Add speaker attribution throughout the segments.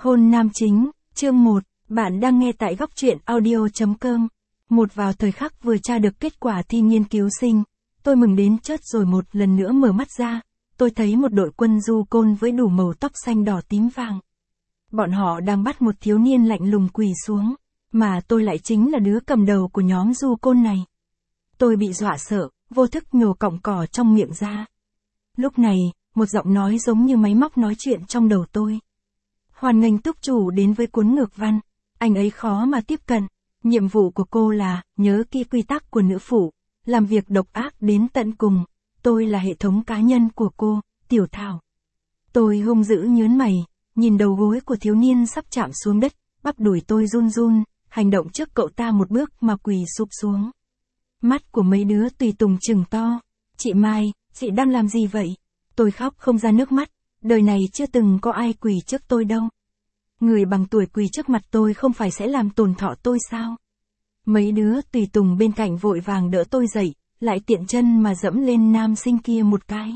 Speaker 1: Hôn nam chính, chương 1, bạn đang nghe tại góc truyện audio.com. Vào thời khắc vừa tra được kết quả thi nghiên cứu sinh, tôi mừng đến chết rồi một lần nữa mở mắt ra, tôi thấy một đội quân du côn với đủ màu tóc xanh đỏ tím vàng. Bọn họ đang bắt một thiếu niên lạnh lùng quỳ xuống, mà tôi lại chính là đứa cầm đầu của nhóm du côn này. Tôi bị dọa sợ, vô thức nhổ cọng cỏ trong miệng ra. Lúc này, một giọng nói giống như máy móc nói chuyện trong đầu tôi. Hoan nghênh túc chủ đến với cuốn ngược văn, anh ấy khó mà tiếp cận, nhiệm vụ của cô là nhớ kỹ quy tắc của nữ phụ, làm việc độc ác đến tận cùng, tôi là hệ thống cá nhân của cô, Tiểu Thảo. Tôi hung dữ nhớn mày, nhìn đầu gối của thiếu niên sắp chạm xuống đất, bắp đùi tôi run run, hành động trước cậu ta một bước mà quỳ sụp xuống. Mắt của mấy đứa tùy tùng trừng to, chị Mai, chị đang làm gì vậy? Tôi khóc không ra nước mắt, đời này chưa từng có ai quỳ trước tôi đâu. Người bằng tuổi quỳ trước mặt tôi không phải sẽ làm tổn thọ tôi sao? Mấy đứa tùy tùng bên cạnh vội vàng đỡ tôi dậy, lại tiện chân mà dẫm lên nam sinh kia một cái.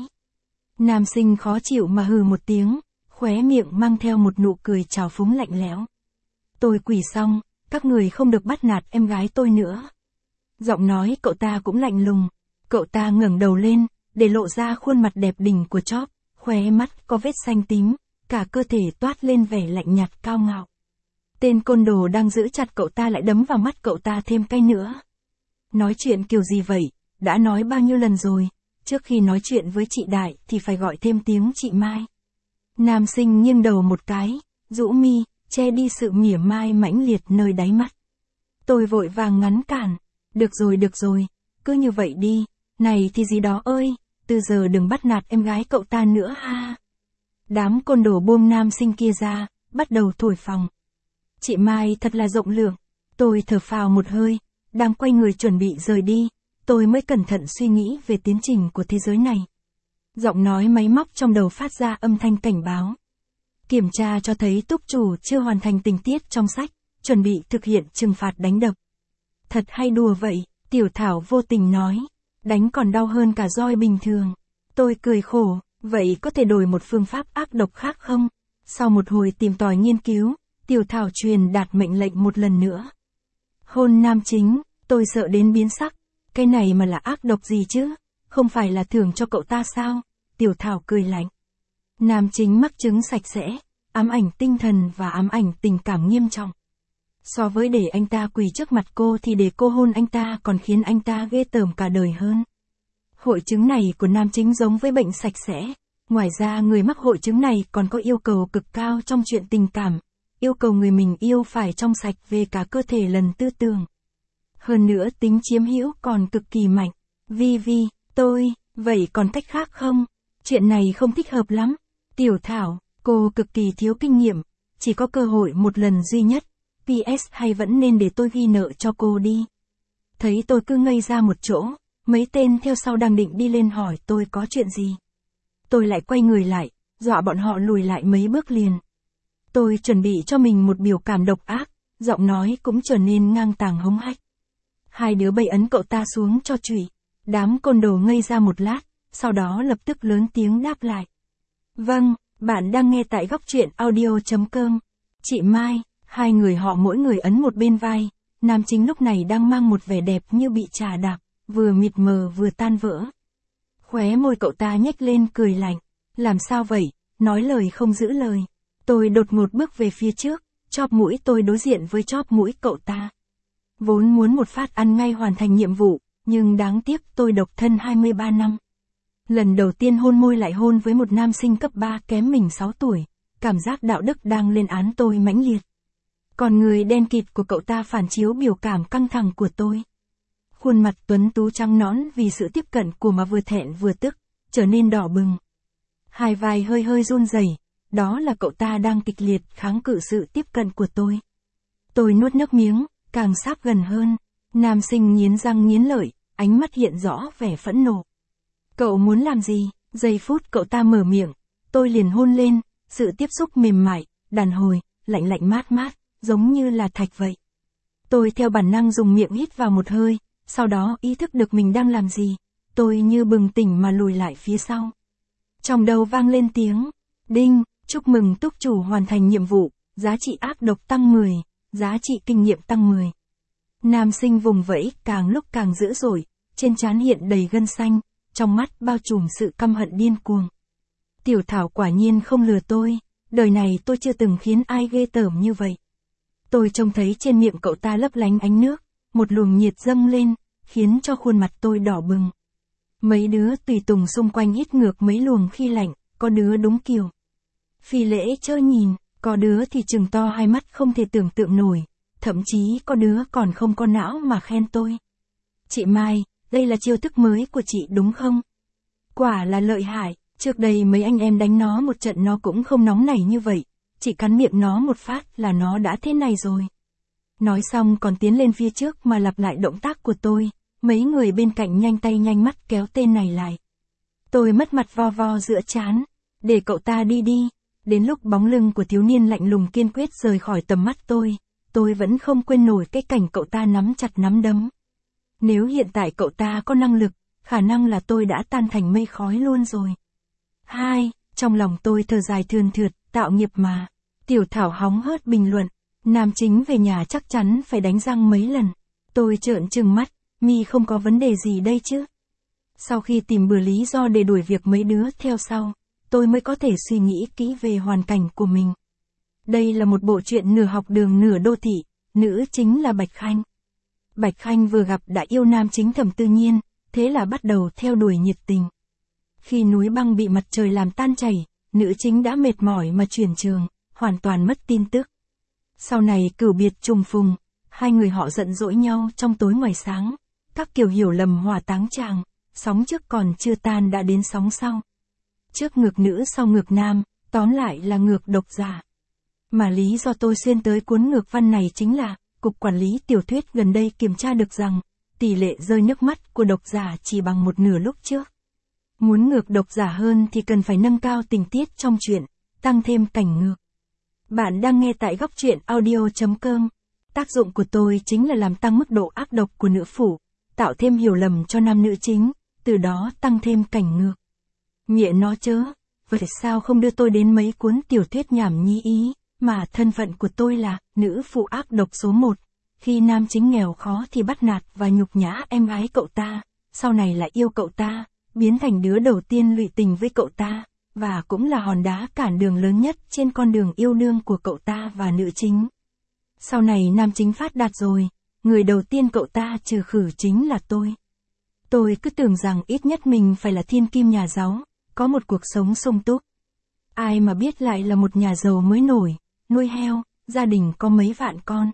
Speaker 1: Nam sinh khó chịu mà hừ một tiếng, khóe miệng mang theo một nụ cười trào phúng lạnh lẽo. Tôi quỳ xong, các người không được bắt nạt em gái tôi nữa. Giọng nói cậu ta cũng lạnh lùng, cậu ta ngẩng đầu lên, để lộ ra khuôn mặt đẹp đỉnh của chóp, khóe mắt có vết xanh tím, cả cơ thể toát lên vẻ lạnh nhạt cao ngạo. Tên côn đồ đang giữ chặt cậu ta lại đấm vào mắt cậu ta thêm cái nữa. Nói chuyện kiểu gì vậy, đã nói bao nhiêu lần rồi, trước khi nói chuyện với chị Đại thì phải gọi thêm tiếng chị Mai. Nam sinh nghiêng đầu một cái, rũ mi, che đi sự mỉa mai mãnh liệt nơi đáy mắt. Tôi vội vàng ngăn cản, được rồi, cứ như vậy đi, này thì gì đó ơi, từ giờ đừng bắt nạt em gái cậu ta nữa ha. Đám côn đồ buông nam sinh kia ra, bắt đầu thổi phồng. Chị Mai thật là rộng lượng, tôi thở phào một hơi, đang quay người chuẩn bị rời đi, tôi mới cẩn thận suy nghĩ về tiến trình của thế giới này. Giọng nói máy móc trong đầu phát ra âm thanh cảnh báo. Kiểm tra cho thấy túc chủ chưa hoàn thành tình tiết trong sách, chuẩn bị thực hiện trừng phạt đánh đập. Thật hay đùa vậy, Tiểu Thảo vô tình nói, đánh còn đau hơn cả roi bình thường. Tôi cười khổ, vậy có thể đổi một phương pháp ác độc khác không? Sau một hồi tìm tòi nghiên cứu, Tiểu Thảo truyền đạt mệnh lệnh một lần nữa. Hôn nam chính, tôi sợ đến biến sắc, cái này mà là ác độc gì chứ? Không phải là thưởng cho cậu ta sao? Tiểu Thảo cười lạnh. Nam chính mắc chứng sạch sẽ, ám ảnh tinh thần và ám ảnh tình cảm nghiêm trọng. So với để anh ta quỳ trước mặt cô thì để cô hôn anh ta còn khiến anh ta ghê tởm cả đời hơn. Hội chứng này của nam chính giống với bệnh sạch sẽ. Ngoài ra người mắc hội chứng này còn có yêu cầu cực cao trong chuyện tình cảm. Yêu cầu người mình yêu phải trong sạch về cả cơ thể lẫn tư tưởng. Hơn nữa tính chiếm hữu còn cực kỳ mạnh. Vi, vậy còn cách khác không? Chuyện này không thích hợp lắm. Tiểu Thảo, cô cực kỳ thiếu kinh nghiệm. Chỉ có cơ hội một lần duy nhất. PS hay vẫn nên để tôi ghi nợ cho cô đi. Thấy tôi cứ ngây ra một chỗ, mấy tên theo sau đang định đi lên hỏi tôi có chuyện gì. Tôi lại quay người lại, dọa bọn họ lùi lại mấy bước liền. Tôi chuẩn bị cho mình một biểu cảm độc ác, giọng nói cũng trở nên ngang tàng hống hách. Hai đứa bay ấn cậu ta xuống cho chùy. Đám côn đồ ngây ra một lát, sau đó lập tức lớn tiếng đáp lại. Vâng, bạn đang nghe tại góc truyện audio.com. Chị Mai. Hai người họ mỗi người ấn một bên vai, nam chính lúc này đang mang một vẻ đẹp như bị trà đạp, vừa mịt mờ vừa tan vỡ. Khóe môi cậu ta nhếch lên cười lạnh, làm sao vậy, nói lời không giữ lời. Tôi đột ngột bước về phía trước, chóp mũi tôi đối diện với chóp mũi cậu ta. Vốn muốn một phát ăn ngay hoàn thành nhiệm vụ, nhưng đáng tiếc tôi độc thân 23 năm. Lần đầu tiên hôn môi lại hôn với một nam sinh cấp 3 kém mình 6 tuổi, cảm giác đạo đức đang lên án tôi mãnh liệt. Còn người đen kịt của cậu ta phản chiếu biểu cảm căng thẳng của tôi. Khuôn mặt tuấn tú trắng nõn vì sự tiếp cận của mà vừa thẹn vừa tức, trở nên đỏ bừng. Hai vai hơi run rẩy, đó là cậu ta đang kịch liệt kháng cự sự tiếp cận của tôi. Tôi nuốt nước miếng, càng sáp gần hơn. Nam sinh nghiến răng nghiến lợi, ánh mắt hiện rõ vẻ phẫn nộ. Cậu muốn làm gì? Giây phút cậu ta mở miệng, tôi liền hôn lên, sự tiếp xúc mềm mại, đàn hồi, lạnh mát, giống như là thạch vậy. Tôi theo bản năng dùng miệng hít vào một hơi, sau đó ý thức được mình đang làm gì. Tôi như bừng tỉnh mà lùi lại phía sau. Trong đầu vang lên tiếng, đinh, chúc mừng túc chủ hoàn thành nhiệm vụ, giá trị ác độc tăng 10, giá trị kinh nghiệm tăng 10. Nam sinh vùng vẫy càng lúc càng dữ dội, trên trán hiện đầy gân xanh, trong mắt bao trùm sự căm hận điên cuồng. Tiểu Thảo quả nhiên không lừa tôi, đời này tôi chưa từng khiến ai ghê tởm như vậy. Tôi trông thấy trên miệng cậu ta lấp lánh ánh nước, một luồng nhiệt dâng lên, khiến cho khuôn mặt tôi đỏ bừng. Mấy đứa tùy tùng xung quanh hít ngược mấy luồng khi lạnh, có đứa đúng kiểu phi lễ chớ nhìn, có đứa thì trừng to hai mắt không thể tưởng tượng nổi, thậm chí có đứa còn không có não mà khen tôi. Chị Mai, đây là chiêu thức mới của chị đúng không? Quả là lợi hại, trước đây mấy anh em đánh nó một trận nó cũng không nóng nảy như vậy, chỉ cắn miệng nó một phát là nó đã thế này rồi. Nói xong còn tiến lên phía trước mà lặp lại động tác của tôi, mấy người bên cạnh nhanh tay nhanh mắt kéo tên này lại. Tôi mất mặt vo vo giữa trán, để cậu ta đi đi, đến lúc bóng lưng của thiếu niên lạnh lùng kiên quyết rời khỏi tầm mắt tôi vẫn không quên nổi cái cảnh cậu ta nắm chặt nắm đấm. Nếu hiện tại cậu ta có năng lực, khả năng là tôi đã tan thành mây khói luôn rồi. Trong lòng tôi thở dài thườn thượt, tạo nghiệp mà. Tiểu Thảo hóng hớt bình luận, nam chính về nhà chắc chắn phải đánh răng mấy lần. Tôi trợn trừng mắt, mi không có vấn đề gì đây chứ. Sau khi tìm bừa lý do để đuổi việc mấy đứa theo sau, tôi mới có thể suy nghĩ kỹ về hoàn cảnh của mình. Đây là một bộ truyện nửa học đường nửa đô thị, nữ chính là Bạch Khanh. Bạch Khanh vừa gặp đã yêu nam chính Thẩm Tư Nhiên, thế là bắt đầu theo đuổi nhiệt tình. Khi núi băng bị mặt trời làm tan chảy, nữ chính đã mệt mỏi mà chuyển trường, hoàn toàn mất tin tức. Sau này cửu biệt trùng phùng, hai người họ giận dỗi nhau trong tối ngoài sáng, các kiểu hiểu lầm hỏa táng tràng, sóng trước còn chưa tan đã đến sóng sau. Trước ngược nữ sau ngược nam, tóm lại là ngược độc giả. Mà lý do tôi xuyên tới cuốn ngược văn này chính là, Cục Quản lý Tiểu thuyết gần đây kiểm tra được rằng, tỷ lệ rơi nước mắt của độc giả chỉ bằng một nửa lúc trước. Muốn ngược độc giả hơn thì cần phải nâng cao tình tiết trong truyện, tăng thêm cảnh ngược. Bạn đang nghe tại góc truyện audio.com. Tác dụng của tôi chính là làm tăng mức độ ác độc của nữ phụ, tạo thêm hiểu lầm cho nam nữ chính, từ đó tăng thêm cảnh ngược. Mẹ nó chớ, vậy sao không đưa tôi đến mấy cuốn tiểu thuyết nhảm nhí ý, mà thân phận của tôi là nữ phụ ác độc số 1. Khi nam chính nghèo khó thì bắt nạt và nhục nhã em gái cậu ta, sau này lại yêu cậu ta, biến thành đứa đầu tiên lụy tình với cậu ta, và cũng là hòn đá cản đường lớn nhất trên con đường yêu đương của cậu ta và nữ chính. Sau này nam chính phát đạt rồi, người đầu tiên cậu ta trừ khử chính là tôi. Tôi cứ tưởng rằng ít nhất mình phải là thiên kim nhà giàu, có một cuộc sống sung túc. Ai mà biết lại là một nhà giàu mới nổi, nuôi heo, gia đình có mấy vạn con.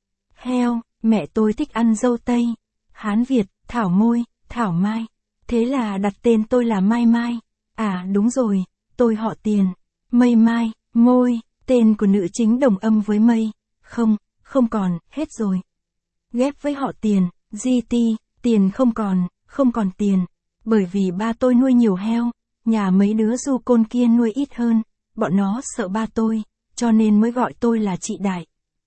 Speaker 1: Heo, mẹ tôi thích ăn dâu tây, Hán Việt, Thảo Môi, Thảo Mai. Thế là đặt tên tôi là Mai Mai. À đúng rồi, tôi họ Tiền. Mây Mai, Môi, tên của nữ chính đồng âm với mây. Không còn, hết rồi. Ghép với họ Tiền, GT, tiền không còn tiền. Bởi vì ba tôi nuôi nhiều heo, nhà mấy đứa du côn kia nuôi ít hơn, bọn nó sợ ba tôi, cho nên mới gọi tôi là chị Đại.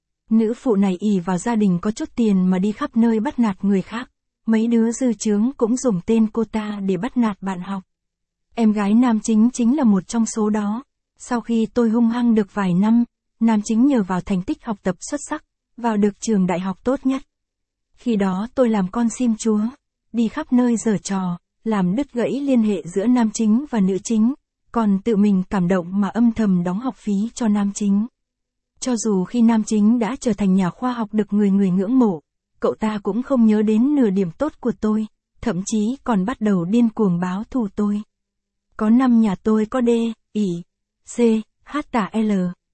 Speaker 1: Nữ phụ này ỷ vào gia đình có chút tiền mà đi khắp nơi bắt nạt người khác. Mấy đứa dư chướng cũng dùng tên cô ta để bắt nạt bạn học. Em gái nam chính là một trong số đó. Sau khi tôi hung hăng được vài năm, nam chính nhờ vào thành tích học tập xuất sắc, vào được trường đại học tốt nhất. Khi đó tôi làm con sim chúa, đi khắp nơi giở trò, làm đứt gãy liên hệ giữa nam chính và nữ chính, còn tự mình cảm động mà âm thầm đóng học phí cho nam chính. Cho dù khi nam chính đã trở thành nhà khoa học được người ngưỡng mộ, cậu ta cũng không nhớ đến nửa điểm tốt của tôi, thậm chí còn bắt đầu điên cuồng báo thù tôi. Có năm nhà tôi có D, I, C, H tả L,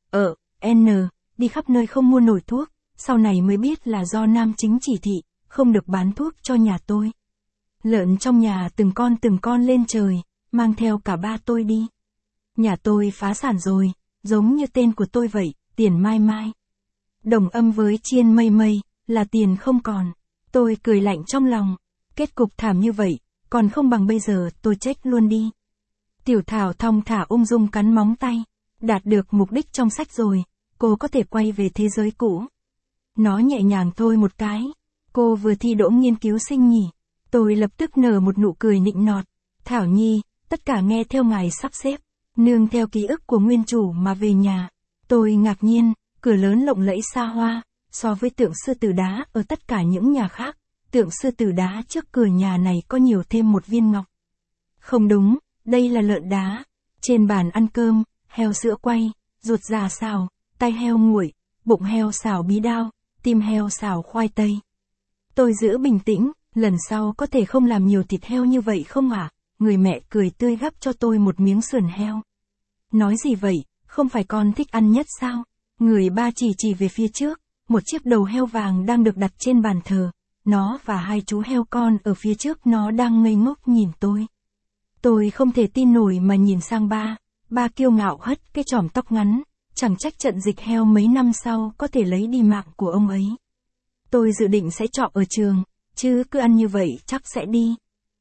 Speaker 1: N, đi khắp nơi không mua nổi thuốc, sau này mới biết là do nam chính chỉ thị, không được bán thuốc cho nhà tôi. Lợn trong nhà từng con lên trời, mang theo cả ba tôi đi. Nhà tôi phá sản rồi, giống như tên của tôi vậy, Tiền Mai Mai. Đồng âm với Chiên Mây Mây, là tiền không còn. Tôi cười lạnh trong lòng, kết cục thảm như vậy, còn không bằng bây giờ tôi chết luôn đi. Tiểu Thảo thong thả ung dung cắn móng tay, đạt được mục đích trong sách rồi, cô có thể quay về thế giới cũ. Nó nhẹ nhàng thôi một cái, cô vừa thi đỗ nghiên cứu sinh nhỉ. Tôi lập tức nở một nụ cười nịnh nọt. Thảo Nhi, tất cả nghe theo ngài sắp xếp, nương theo ký ức của nguyên chủ mà về nhà. Tôi ngạc nhiên, cửa lớn lộng lẫy xa hoa, so với tượng sư tử đá ở tất cả những nhà khác, tượng sư tử đá trước cửa nhà này có nhiều thêm một viên ngọc. Không đúng, đây là lợn đá. Trên bàn ăn cơm, heo sữa quay, ruột già xào, tai heo nguội, bụng heo xào bí đao, tim heo xào khoai tây. Tôi giữ bình tĩnh, lần sau có thể không làm nhiều thịt heo như vậy không ạ? Người mẹ cười tươi gắp cho tôi một miếng sườn heo. Nói gì vậy, không phải con thích ăn nhất sao? Người ba chỉ về phía trước, một chiếc đầu heo vàng đang được đặt trên bàn thờ. Nó và hai chú heo con ở phía trước nó đang ngây ngốc nhìn tôi. Tôi không thể tin nổi mà nhìn sang ba. Ba kiêu ngạo hất cái chòm tóc ngắn, chẳng trách trận dịch heo mấy năm sau có thể lấy đi mạng của ông ấy. Tôi dự định sẽ trọ ở trường, chứ cứ ăn như vậy chắc sẽ đi.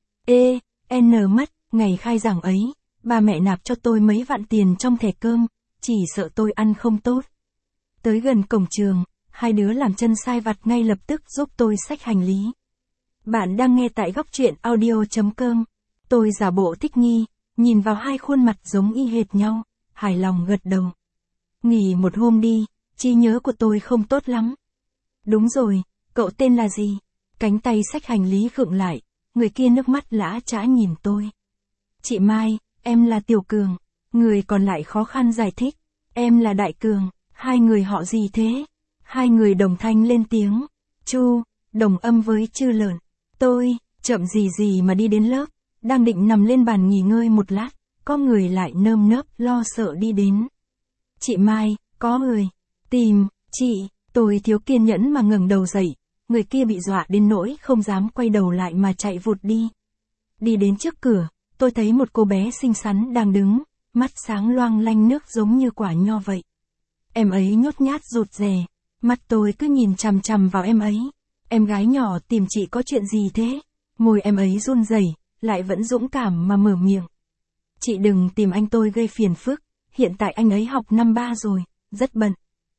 Speaker 1: Mất, ngày khai giảng ấy, ba mẹ nạp cho tôi mấy vạn tiền trong thẻ cơm, chỉ sợ tôi ăn không tốt. Tới gần cổng trường, hai đứa làm chân sai vặt ngay lập tức giúp tôi xách hành lý. Bạn đang nghe tại góc truyện audio.com. Tôi giả bộ thích nghi, nhìn vào hai khuôn mặt giống y hệt nhau, hài lòng gật đầu. Nghỉ một hôm đi, trí nhớ của tôi không tốt lắm. Đúng rồi, cậu tên là gì? Cánh tay xách hành lý khựng lại, người kia nước mắt lã chã nhìn tôi. Chị Mai, em là Tiểu Cường. Người còn lại khó khăn giải thích. Em là Đại Cường. Hai người họ gì thế? Hai người đồng thanh lên tiếng. Chu, đồng âm với chư lợn. Tôi, chậm gì mà đi đến lớp, đang định nằm lên bàn nghỉ ngơi một lát, có người lại nơm nớp lo sợ đi đến. Chị Mai, có người. Tìm, chị, tôi thiếu kiên nhẫn mà ngẩng đầu dậy, người kia bị dọa đến nỗi không dám quay đầu lại mà chạy vụt đi. Đi đến trước cửa, tôi thấy một cô bé xinh xắn đang đứng, mắt sáng loang lanh nước giống như quả nho vậy. Em ấy nhút nhát rụt rè, mắt tôi cứ nhìn chằm chằm vào em ấy. Em gái nhỏ tìm chị có chuyện gì thế? Môi em ấy run rẩy, lại vẫn dũng cảm mà mở miệng. Chị đừng tìm anh, tôi gây phiền phức, hiện tại anh ấy học năm 3 rồi, rất bận.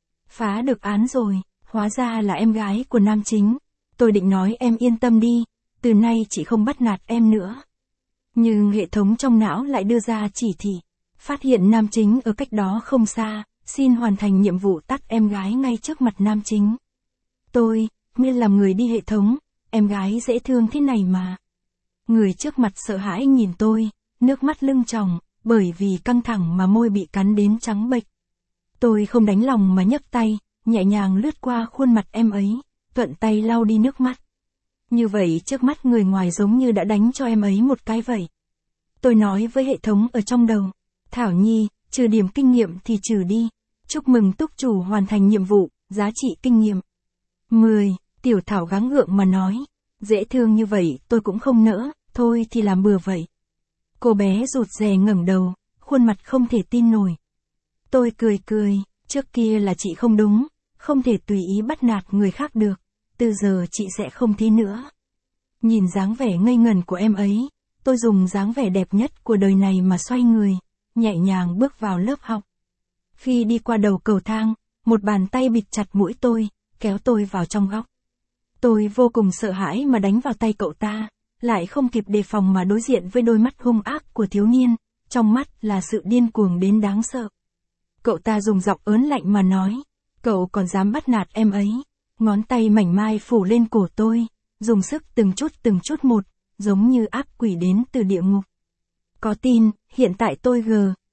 Speaker 1: Phá được án rồi, hóa ra là em gái của nam chính. Tôi định nói em yên tâm đi, từ nay chị không bắt nạt em nữa. Nhưng hệ thống trong não lại đưa ra chỉ thị, phát hiện nam chính ở cách đó không xa, xin hoàn thành nhiệm vụ tắt em gái ngay trước mặt nam chính. Tôi, miên làm người đi hệ thống, em gái dễ thương thế này mà. Người trước mặt sợ hãi nhìn tôi, nước mắt lưng tròng, bởi vì căng thẳng mà môi bị cắn đến trắng bệch. Tôi không đánh lòng mà nhấc tay, nhẹ nhàng lướt qua khuôn mặt em ấy, thuận tay lau đi nước mắt. Như vậy trước mắt người ngoài giống như đã đánh cho em ấy một cái vậy. Tôi nói với hệ thống ở trong đầu, Thảo Nhi, trừ điểm kinh nghiệm thì trừ đi. Chúc mừng túc chủ hoàn thành nhiệm vụ, giá trị kinh nghiệm 10, Tiểu Thảo gắng gượng mà nói. Dễ thương như vậy tôi cũng không nỡ, thôi thì làm bừa vậy. Cô bé rụt rè ngẩng đầu, khuôn mặt không thể tin nổi. Tôi cười, trước kia là chị không đúng, không thể tùy ý bắt nạt người khác được, từ giờ chị sẽ không thế nữa. Nhìn dáng vẻ ngây ngần của em ấy, tôi dùng dáng vẻ đẹp nhất của đời này mà xoay người, nhẹ nhàng bước vào lớp học. Khi đi qua đầu cầu thang, một bàn tay bịt chặt mũi tôi, kéo tôi vào trong góc. Tôi vô cùng sợ hãi mà đánh vào tay cậu ta, lại không kịp đề phòng mà đối diện với đôi mắt hung ác của thiếu niên, trong mắt là sự điên cuồng đến đáng sợ. Cậu ta dùng giọng ớn lạnh mà nói, cậu còn dám bắt nạt em ấy. Ngón tay mảnh mai phủ lên cổ tôi, dùng sức từng chút một, giống như ác quỷ đến từ địa ngục. Có tin, hiện tại tôi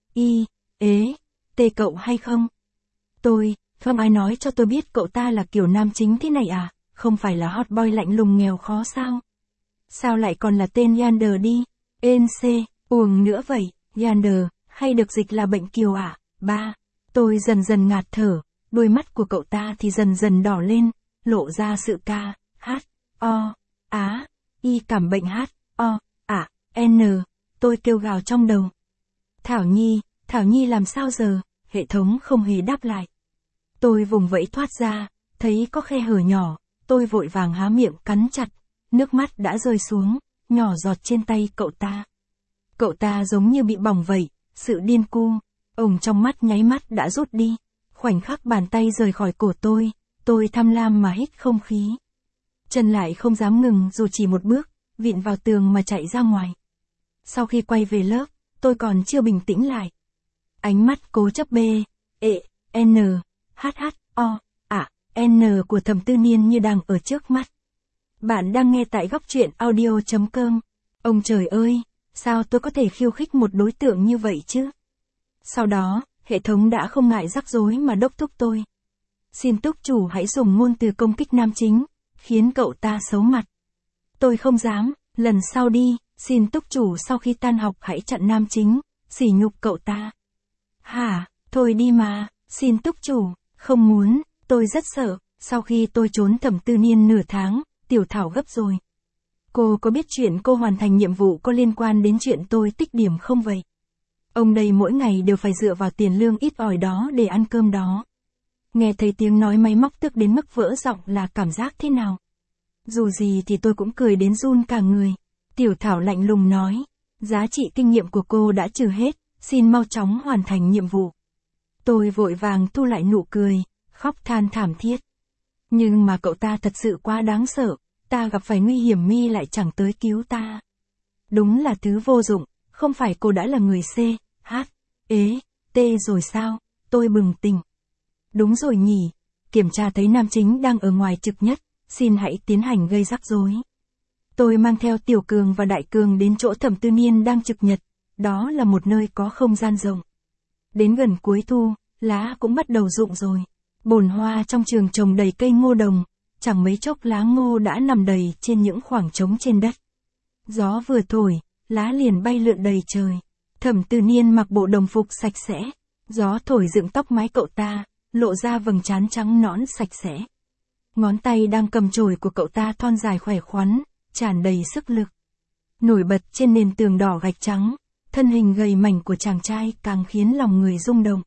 Speaker 1: tê cậu hay không? Tôi, không ai nói cho tôi biết cậu ta là kiểu nam chính thế này à, không phải là hot boy lạnh lùng nghèo khó sao? Sao lại còn là tên Yander đi? Uống nữa vậy, Yander, hay được dịch là bệnh kiều à? Tôi dần dần ngạt thở, đôi mắt của cậu ta thì dần dần đỏ lên, lộ ra sự cảm bệnh tôi kêu gào trong đầu. Thảo Nhi làm sao giờ? Hệ thống không hề đáp lại. Tôi vùng vẫy thoát ra, thấy có khe hở nhỏ, tôi vội vàng há miệng cắn chặt, nước mắt đã rơi xuống, nhỏ giọt trên tay cậu ta. Cậu ta giống như bị bỏng vậy, sự điên cuồng, ồng trong mắt nháy mắt đã rút đi, khoảnh khắc bàn tay rời khỏi cổ tôi tham lam mà hít không khí. Chân lại không dám ngừng dù chỉ một bước, vịn vào tường mà chạy ra ngoài. Sau khi quay về lớp, tôi còn chưa bình tĩnh lại. Ánh mắt cố chấp HHO, N của Thẩm Tư Niên như đang ở trước mắt. Bạn đang nghe tại góc truyện audio.com. Ông trời ơi, sao tôi có thể khiêu khích một đối tượng như vậy chứ? Sau đó, hệ thống đã không ngại rắc rối mà đốc thúc tôi. Xin túc chủ hãy dùng ngôn từ công kích nam chính, khiến cậu ta xấu mặt. Tôi không dám, lần sau đi, xin túc chủ sau khi tan học hãy chặn nam chính, sỉ nhục cậu ta. Hả, thôi đi mà, xin túc chủ, không muốn, tôi rất sợ, sau khi tôi trốn Thẩm Tư Niên nửa tháng, Tiểu Thảo gấp rồi. Cô có biết chuyện cô hoàn thành nhiệm vụ có liên quan đến chuyện tôi tích điểm không vậy? Ông đây mỗi ngày đều phải dựa vào tiền lương ít ỏi đó để ăn cơm đó. Nghe thấy tiếng nói máy móc tức đến mức vỡ giọng là cảm giác thế nào? Dù gì thì tôi cũng cười đến run cả người. Tiểu Thảo lạnh lùng nói, giá trị kinh nghiệm của cô đã trừ hết, xin mau chóng hoàn thành nhiệm vụ. Tôi vội vàng thu lại nụ cười, khóc than thảm thiết. Nhưng mà cậu ta thật sự quá đáng sợ, ta gặp phải nguy hiểm mi lại chẳng tới cứu ta. Đúng là thứ vô dụng, không phải cô đã là người C, H, T rồi sao, tôi bừng tỉnh. Đúng rồi nhỉ, kiểm tra thấy nam chính đang ở ngoài trực nhất, xin hãy tiến hành gây rắc rối. Tôi mang theo Tiểu Cường và Đại Cường đến chỗ Thẩm Tư Niên đang trực nhật, đó là một nơi có không gian rộng. Đến gần cuối thu, lá cũng bắt đầu rụng rồi. Bồn hoa trong trường trồng đầy cây ngô đồng, chẳng mấy chốc lá ngô đã nằm đầy trên những khoảng trống trên đất. Gió vừa thổi, lá liền bay lượn đầy trời. Thẩm Tư Niên mặc bộ đồng phục sạch sẽ, gió thổi dựng tóc mái cậu ta, lộ ra vầng trán trắng nõn sạch sẽ. Ngón tay đang cầm chổi của cậu ta thon dài khỏe khoắn, tràn đầy sức lực. Nổi bật trên nền tường đỏ gạch trắng, thân hình gầy mảnh của chàng trai càng khiến lòng người rung động.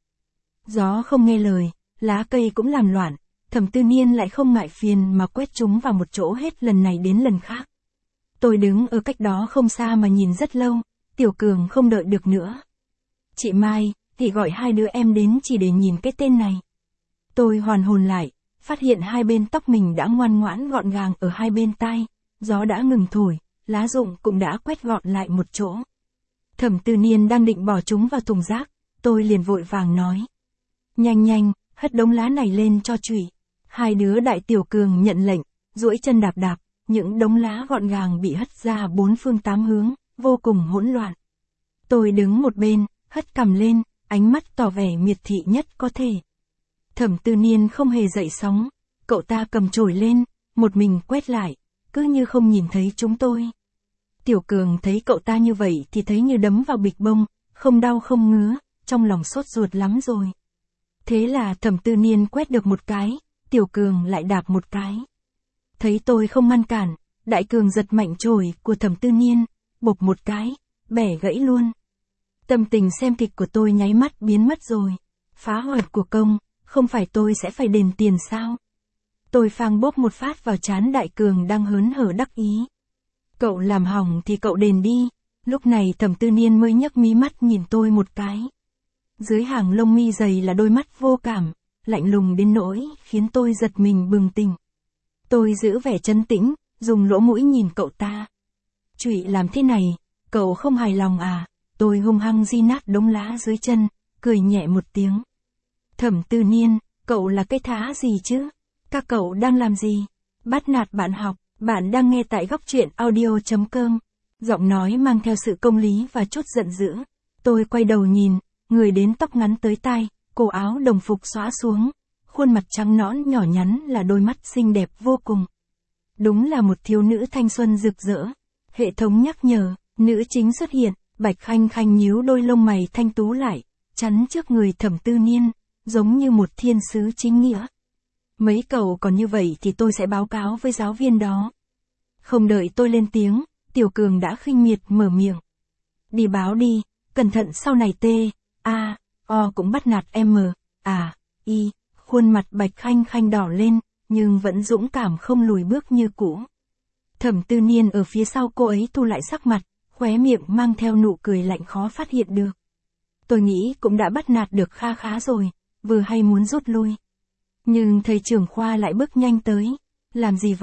Speaker 1: Gió không nghe lời, lá cây cũng làm loạn, Thẩm Tư Niên lại không ngại phiền mà quét chúng vào một chỗ hết lần này đến lần khác. Tôi đứng ở cách đó không xa mà nhìn rất lâu, Tiểu Cường không đợi được nữa. Chị Mai, thì gọi hai đứa em đến chỉ để nhìn cái tên này. Tôi hoàn hồn lại, phát hiện hai bên tóc mình đã ngoan ngoãn gọn gàng ở hai bên tai, gió đã ngừng thổi, lá rụng cũng đã quét gọn lại một chỗ. Thẩm Tư Niên đang định bỏ chúng vào thùng rác, tôi liền vội vàng nói. Nhanh nhanh, hất đống lá này lên cho chủy. Hai đứa Đại Tiểu Cường nhận lệnh, duỗi chân đạp đạp, những đống lá gọn gàng bị hất ra bốn phương tám hướng, vô cùng hỗn loạn. Tôi đứng một bên, hất cằm lên, ánh mắt tỏ vẻ miệt thị nhất có thể. Thẩm Tư Niên không hề dậy sóng, cậu ta cầm chổi lên, một mình quét lại, cứ như không nhìn thấy chúng tôi. Tiểu Cường thấy cậu ta như vậy thì thấy như đấm vào bịch bông, không đau không ngứa, trong lòng sốt ruột lắm rồi. Thế là Thẩm Tư Niên quét được một cái, Tiểu Cường lại đạp một cái. Thấy tôi không ngăn cản, Đại Cường giật mạnh chổi của Thẩm Tư Niên, bộp một cái, bẻ gãy luôn. Tâm tình xem kịch của tôi nháy mắt biến mất rồi. Phá hoại của công, không phải tôi sẽ phải đền tiền sao? Tôi phang bốp một phát vào trán Đại Cường đang hớn hở đắc ý. Cậu làm hỏng thì cậu đền đi. Lúc này Thẩm Tư Niên mới nhấc mí mắt nhìn tôi một cái. Dưới hàng lông mi dày là đôi mắt vô cảm, lạnh lùng đến nỗi khiến tôi giật mình bừng tỉnh. Tôi giữ vẻ trấn tĩnh, dùng lỗ mũi nhìn cậu ta. Chủy làm thế này, cậu không hài lòng à? Tôi hung hăng di nát đống lá dưới chân, cười nhẹ một tiếng. Thẩm Tư Niên, cậu là cái thá gì chứ? Các cậu đang làm gì? Bắt nạt bạn học, bạn đang nghe tại góc truyện audio.com. Giọng nói mang theo sự công lý và chút giận dữ. Tôi quay đầu nhìn, người đến tóc ngắn tới tai, cổ áo đồng phục xõa xuống, khuôn mặt trắng nõn nhỏ nhắn là đôi mắt xinh đẹp vô cùng. Đúng là một thiếu nữ thanh xuân rực rỡ. Hệ thống nhắc nhở, nữ chính xuất hiện, Bạch Khanh Khanh nhíu đôi lông mày thanh tú lại, chắn trước người Thẩm Tư Niên, giống như một thiên sứ chính nghĩa. Mấy cậu còn như vậy thì tôi sẽ báo cáo với giáo viên đó. Không đợi tôi lên tiếng, Tiểu Cường đã khinh miệt mở miệng. Đi báo đi, cẩn thận sau này T, A, O cũng bắt nạt M, à, I, khuôn mặt Bạch Khanh Khanh đỏ lên, nhưng vẫn dũng cảm không lùi bước như cũ. Thẩm Tư Niên ở phía sau cô ấy thu lại sắc mặt, khóe miệng mang theo nụ cười lạnh khó phát hiện được. Tôi nghĩ cũng đã bắt nạt được kha khá rồi, vừa hay muốn rút lui. Nhưng thầy trưởng khoa lại bước nhanh tới. Làm gì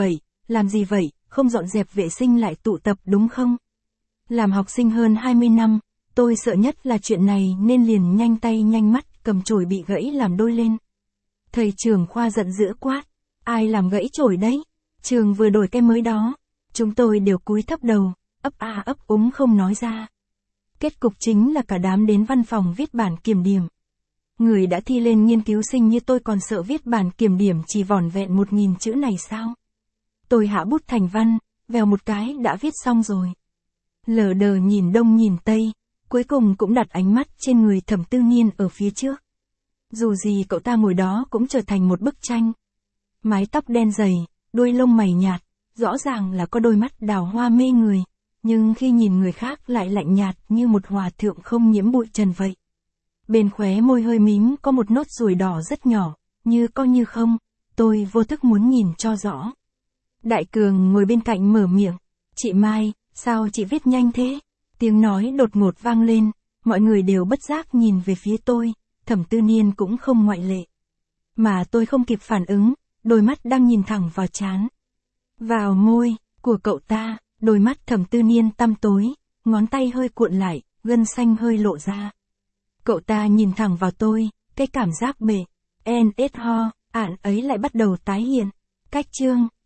Speaker 1: vậy, không dọn dẹp vệ sinh lại tụ tập đúng không? Làm học sinh hơn 20 năm, tôi sợ nhất là chuyện này nên liền nhanh tay nhanh mắt cầm chổi bị gãy làm đôi lên. Thầy trưởng khoa giận dữ quát. Ai làm gãy chổi đấy? Trường vừa đổi cái mới đó. Chúng tôi đều cúi thấp đầu, ấp a ấp úng không nói ra. Kết cục chính là cả đám đến văn phòng viết bản kiểm điểm. Người đã thi lên nghiên cứu sinh như tôi còn sợ viết bản kiểm điểm chỉ vỏn vẹn 1000 chữ này sao? Tôi hạ bút thành văn, vèo một cái đã viết xong rồi. Lờ đờ nhìn đông nhìn tây, cuối cùng cũng đặt ánh mắt trên người Thẩm Tư Niên ở phía trước. Dù gì cậu ta ngồi đó cũng trở thành một bức tranh. Mái tóc đen dày, đuôi lông mày nhạt, rõ ràng là có đôi mắt đào hoa mê người, nhưng khi nhìn người khác lại lạnh nhạt như một hòa thượng không nhiễm bụi trần vậy. Bên khóe môi hơi mím có một nốt ruồi đỏ rất nhỏ, như có như không, tôi vô thức muốn nhìn cho rõ. Đại Cường ngồi bên cạnh mở miệng, chị Mai, sao chị viết nhanh thế? Tiếng nói đột ngột vang lên, mọi người đều bất giác nhìn về phía tôi, Thẩm Tư Niên cũng không ngoại lệ. Mà tôi không kịp phản ứng, đôi mắt đang nhìn thẳng vào trán. Vào môi của cậu ta, đôi mắt Thẩm Tư Niên tăm tối, ngón tay hơi cuộn lại, gân xanh hơi lộ ra. Cậu ta nhìn thẳng vào tôi, cái cảm giác bể, ho, ản ấy lại bắt đầu tái hiện. Cách chương